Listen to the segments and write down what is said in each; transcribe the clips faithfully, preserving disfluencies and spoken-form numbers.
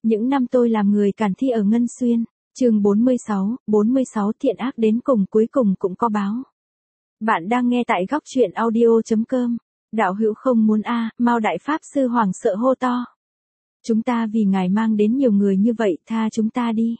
Những năm tôi làm người Càn Thi ở Ngân Xuyên, chương bốn mươi sáu, bốn mươi sáu thiện ác đến cùng cuối cùng cũng có báo. Bạn đang nghe tại góc truyện audio.com. Đạo hữu không muốn a à, Mao Đại Pháp Sư hoảng sợ hô to. Chúng ta vì ngài mang đến nhiều người như vậy, tha chúng ta đi.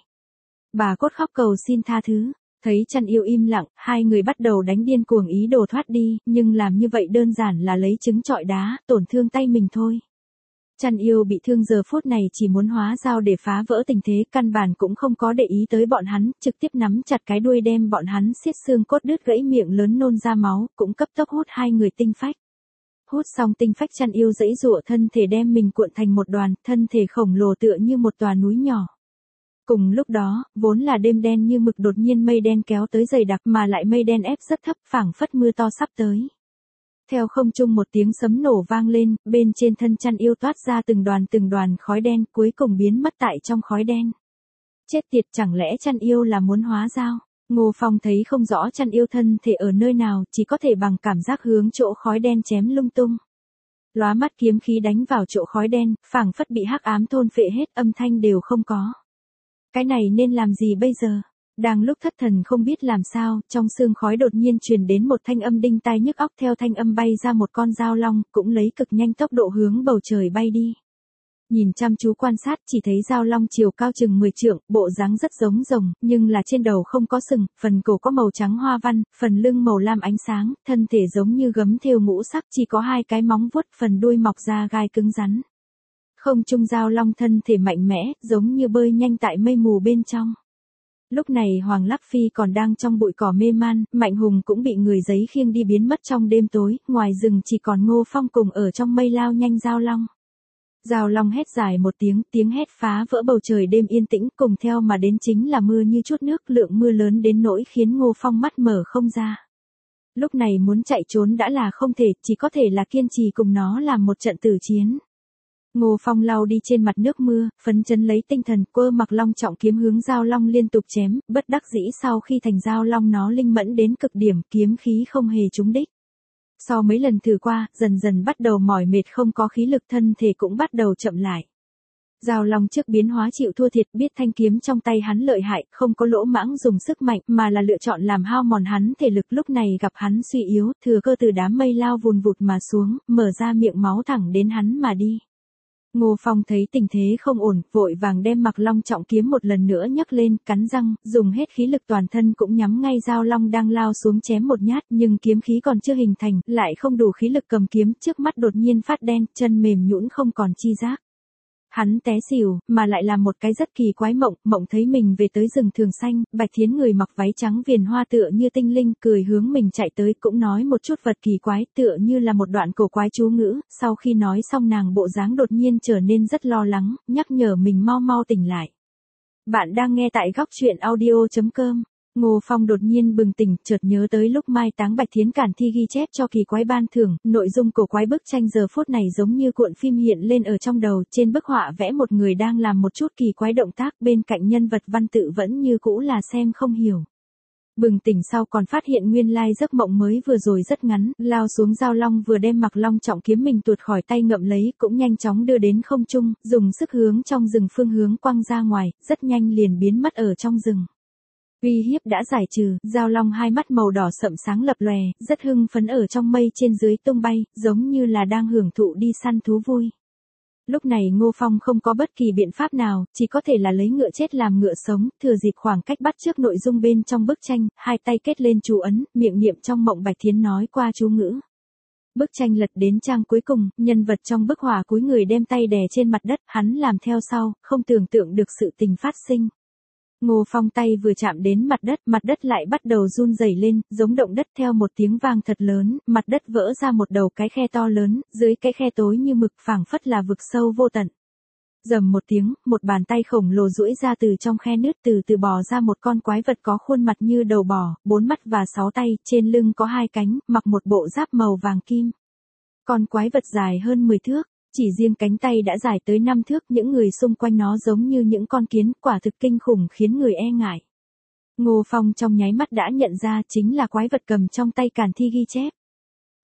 Bà Cốt khóc cầu xin tha thứ, thấy Chăn Yêu im lặng, hai người bắt đầu đánh điên cuồng ý đồ thoát đi, nhưng làm như vậy đơn giản là lấy trứng trọi đá, tổn thương tay mình thôi. Chăn Yêu bị thương giờ phút này chỉ muốn hóa dao để phá vỡ tình thế, căn bản cũng không có để ý tới bọn hắn, trực tiếp nắm chặt cái đuôi đem bọn hắn xiết xương cốt đứt gãy miệng lớn nôn ra máu, cũng cấp tốc hút hai người tinh phách. Hút xong tinh phách, Chăn Yêu giãy giụa thân thể đem mình cuộn thành một đoàn, thân thể khổng lồ tựa như một tòa núi nhỏ. Cùng lúc đó, vốn là đêm đen như mực đột nhiên mây đen kéo tới dày đặc mà lại mây đen ép rất thấp, phảng phất mưa to sắp tới. Theo không trung một tiếng sấm nổ vang lên, bên trên thân Chăn Yêu toát ra từng đoàn từng đoàn khói đen, cuối cùng biến mất tại trong khói đen. Chết tiệt, chẳng lẽ Chăn Yêu là muốn hóa dao? Ngô Phong thấy không rõ Chăn Yêu thân thể ở nơi nào, chỉ có thể bằng cảm giác hướng chỗ khói đen chém lung tung. Lóa mắt kiếm khí đánh vào chỗ khói đen, phảng phất bị hắc ám thôn phệ hết, âm thanh đều không có. Cái này nên làm gì bây giờ? Đang lúc thất thần không biết làm sao, trong sương khói đột nhiên truyền đến một thanh âm đinh tai nhức óc, theo thanh âm bay ra một con dao long, cũng lấy cực nhanh tốc độ hướng bầu trời bay đi. Nhìn chăm chú quan sát, chỉ thấy dao long chiều cao chừng mười trượng, bộ dáng rất giống rồng, nhưng là trên đầu không có sừng, phần cổ có màu trắng hoa văn, phần lưng màu lam ánh sáng, thân thể giống như gấm thêu ngũ sắc, chỉ có hai cái móng vuốt, phần đuôi mọc ra gai cứng rắn. Không trung dao long thân thể mạnh mẽ, giống như bơi nhanh tại mây mù bên trong. Lúc này Hoàng Lắc Phi còn đang trong bụi cỏ mê man, Mạnh Hùng cũng bị người giấy khiêng đi biến mất trong đêm tối, ngoài rừng chỉ còn Ngô Phong cùng ở trong mây lao nhanh dao long. Dao long hét dài một tiếng, tiếng hét phá vỡ bầu trời đêm yên tĩnh, cùng theo mà đến chính là mưa như chút nước, lượng mưa lớn đến nỗi khiến Ngô Phong mắt mở không ra. Lúc này muốn chạy trốn đã là không thể, chỉ có thể là kiên trì cùng nó làm một trận tử chiến. Ngô Phong lau đi trên mặt nước mưa, phấn chấn lấy tinh thần, quơ mặc long trọng kiếm hướng dao long liên tục chém, bất đắc dĩ sau khi thành dao long nó linh mẫn đến cực điểm, kiếm khí không hề trúng đích. Sau mấy lần thử qua, dần dần bắt đầu mỏi mệt, không có khí lực, thân thể cũng bắt đầu chậm lại. Dao long trước biến hóa chịu thua thiệt, biết thanh kiếm trong tay hắn lợi hại, không có lỗ mãng dùng sức mạnh, mà là lựa chọn làm hao mòn hắn thể lực, lúc này gặp hắn suy yếu, thừa cơ từ đám mây lao vùn vụt mà xuống, mở ra miệng máu thẳng đến hắn mà đi. Ngô Phong thấy tình thế không ổn, vội vàng đem mặc long trọng kiếm một lần nữa nhấc lên, cắn răng, dùng hết khí lực toàn thân cũng nhắm ngay dao long đang lao xuống chém một nhát, nhưng kiếm khí còn chưa hình thành, lại không đủ khí lực cầm kiếm, trước mắt đột nhiên phát đen, chân mềm nhũn không còn chi giác. Hắn té xỉu, mà lại là một cái rất kỳ quái mộng, mộng thấy mình về tới rừng thường xanh, Bạch Thiến người mặc váy trắng viền hoa tựa như tinh linh, cười hướng mình chạy tới, cũng nói một chút vật kỳ quái, tựa như là một đoạn cổ quái chú ngữ, sau khi nói xong nàng bộ dáng đột nhiên trở nên rất lo lắng, nhắc nhở mình mau mau tỉnh lại. Bạn đang nghe tại góc truyện audio.com. Ngô Phong đột nhiên bừng tỉnh, chợt nhớ tới lúc mai táng Bạch Thiến Càn Thi ghi chép cho kỳ quái ban thưởng, nội dung cổ quái bức tranh giờ phút này giống như cuộn phim hiện lên ở trong đầu, trên bức họa vẽ một người đang làm một chút kỳ quái động tác, bên cạnh nhân vật văn tự vẫn như cũ là xem không hiểu. Bừng tỉnh sau còn phát hiện nguyên lai giấc mộng mới vừa rồi rất ngắn, lao xuống dao long vừa đem mặc long trọng kiếm mình tuột khỏi tay ngậm lấy, cũng nhanh chóng đưa đến không trung, dùng sức hướng trong rừng phương hướng quăng ra ngoài, rất nhanh liền biến mất ở trong rừng. Uy hiếp đã giải trừ, dao long hai mắt màu đỏ sậm sáng lập lòe, rất hưng phấn ở trong mây trên dưới tung bay, giống như là đang hưởng thụ đi săn thú vui. Lúc này Ngô Phong không có bất kỳ biện pháp nào, chỉ có thể là lấy ngựa chết làm ngựa sống, thừa dịp khoảng cách bắt chước nội dung bên trong bức tranh, hai tay kết lên chú ấn, miệng niệm trong mộng Bạch Thiến nói qua chú ngữ. Bức tranh lật đến trang cuối cùng, nhân vật trong bức họa cúi người đem tay đè trên mặt đất, hắn làm theo sau, không tưởng tượng được sự tình phát sinh. Ngô Phong tay vừa chạm đến mặt đất, mặt đất lại bắt đầu run rẩy lên, giống động đất, theo một tiếng vang thật lớn, mặt đất vỡ ra một đầu cái khe to lớn, dưới cái khe tối như mực, phảng phất là vực sâu vô tận. Rầm một tiếng, một bàn tay khổng lồ duỗi ra từ trong khe nứt, từ từ bò ra một con quái vật có khuôn mặt như đầu bò, bốn mắt và sáu tay, trên lưng có hai cánh, mặc một bộ giáp màu vàng kim. Con quái vật dài hơn mười thước. Chỉ riêng cánh tay đã dài tới năm thước, những người xung quanh nó giống như những con kiến, quả thực kinh khủng khiến người e ngại. Ngô Phong trong nháy mắt đã nhận ra chính là quái vật cầm trong tay Càn Thi ghi chép.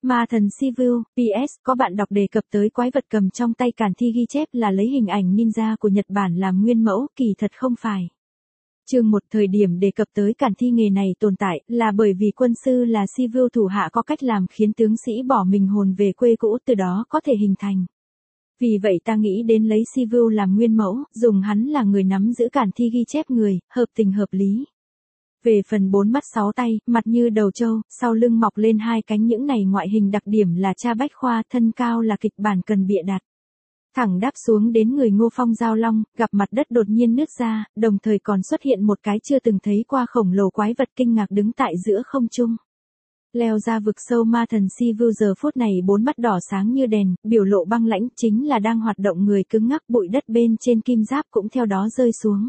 Ma thần Sivu, pê ét, có bạn đọc đề cập tới quái vật cầm trong tay càn thi ghi chép là lấy hình ảnh ninja của Nhật Bản làm nguyên mẫu, kỳ thật không phải. Chương một thời điểm đề cập tới càn thi nghề này tồn tại là bởi vì quân sư là Sivu thủ hạ có cách làm khiến tướng sĩ bỏ mình hồn về quê cũ từ đó có thể hình thành. Vì vậy ta nghĩ đến lấy Sivu làm nguyên mẫu, dùng hắn là người nắm giữ càn thi ghi chép người, hợp tình hợp lý. Về phần bốn mắt sáu tay, mặt như đầu trâu, sau lưng mọc lên hai cánh những này ngoại hình đặc điểm là cha bách khoa, thân cao là kịch bản cần bịa đặt. Thẳng đáp xuống đến người Ngô Phong Giao Long, gặp mặt đất đột nhiên nứt ra, đồng thời còn xuất hiện một cái chưa từng thấy qua khổng lồ quái vật kinh ngạc đứng tại giữa không trung. Leo ra vực sâu ma thần Sivu giờ phút này bốn mắt đỏ sáng như đèn, biểu lộ băng lãnh chính là đang hoạt động người cứng ngắc, bụi đất bên trên kim giáp cũng theo đó rơi xuống.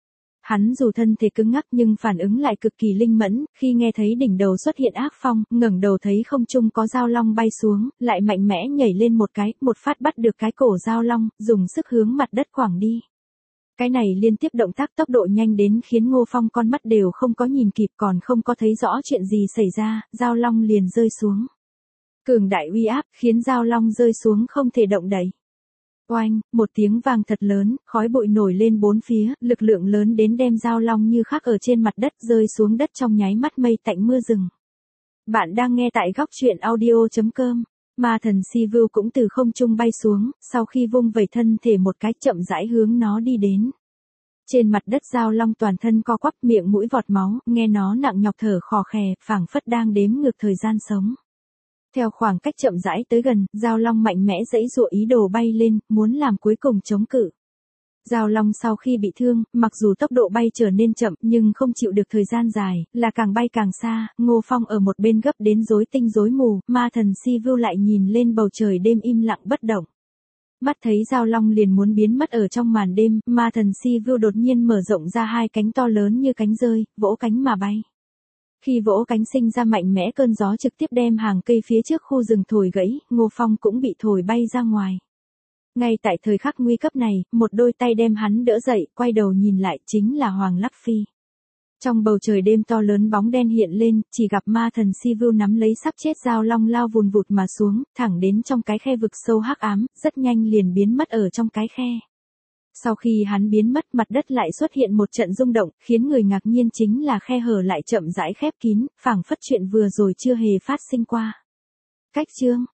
Hắn dù thân thể cứng ngắc nhưng phản ứng lại cực kỳ linh mẫn, khi nghe thấy đỉnh đầu xuất hiện ác phong, ngẩng đầu thấy không trung có dao long bay xuống, lại mạnh mẽ nhảy lên một cái, một phát bắt được cái cổ dao long, dùng sức hướng mặt đất quẳng đi. Cái này liên tiếp động tác tốc độ nhanh đến khiến Ngô Phong con mắt đều không có nhìn kịp, còn không có thấy rõ chuyện gì xảy ra, dao long liền rơi xuống. Cường đại uy áp khiến dao long rơi xuống không thể động đậy. Oanh, một tiếng vang thật lớn, khói bụi nổi lên bốn phía, lực lượng lớn đến đem dao long như khắc ở trên mặt đất rơi xuống đất trong nháy mắt mây tạnh mưa rừng. Bạn đang nghe tại góc truyện audio chấm com. Ma thần Sivu cũng từ không trung bay xuống, sau khi vung vẩy thân thể một cái chậm rãi hướng nó đi đến. Trên mặt đất dao long toàn thân co quắp, miệng mũi vọt máu, nghe nó nặng nhọc thở khò khè, phảng phất đang đếm ngược thời gian sống. Theo khoảng cách chậm rãi tới gần, dao long mạnh mẽ giãy giụa ý đồ bay lên, muốn làm cuối cùng chống cự. Dao long sau khi bị thương, mặc dù tốc độ bay trở nên chậm nhưng không chịu được thời gian dài, là càng bay càng xa. Ngô Phong ở một bên gấp đến rối tinh rối mù, ma thần Sivu lại nhìn lên bầu trời đêm im lặng bất động. Mắt thấy dao long liền muốn biến mất ở trong màn đêm, ma thần Sivu đột nhiên mở rộng ra hai cánh to lớn như cánh rơi, vỗ cánh mà bay. Khi vỗ cánh sinh ra mạnh mẽ cơn gió trực tiếp đem hàng cây phía trước khu rừng thổi gãy, Ngô Phong cũng bị thổi bay ra ngoài. Ngay tại thời khắc nguy cấp này, một đôi tay đem hắn đỡ dậy, quay đầu nhìn lại chính là Hoàng Lắc Phi. Trong bầu trời đêm to lớn bóng đen hiện lên, chỉ gặp ma thần Sivu nắm lấy sắp chết dao long lao vùn vụt mà xuống, thẳng đến trong cái khe vực sâu hắc ám, rất nhanh liền biến mất ở trong cái khe. Sau khi hắn biến mất, mặt đất lại xuất hiện một trận rung động, khiến người ngạc nhiên chính là khe hở lại chậm rãi khép kín, phảng phất chuyện vừa rồi chưa hề phát sinh qua. Cách chương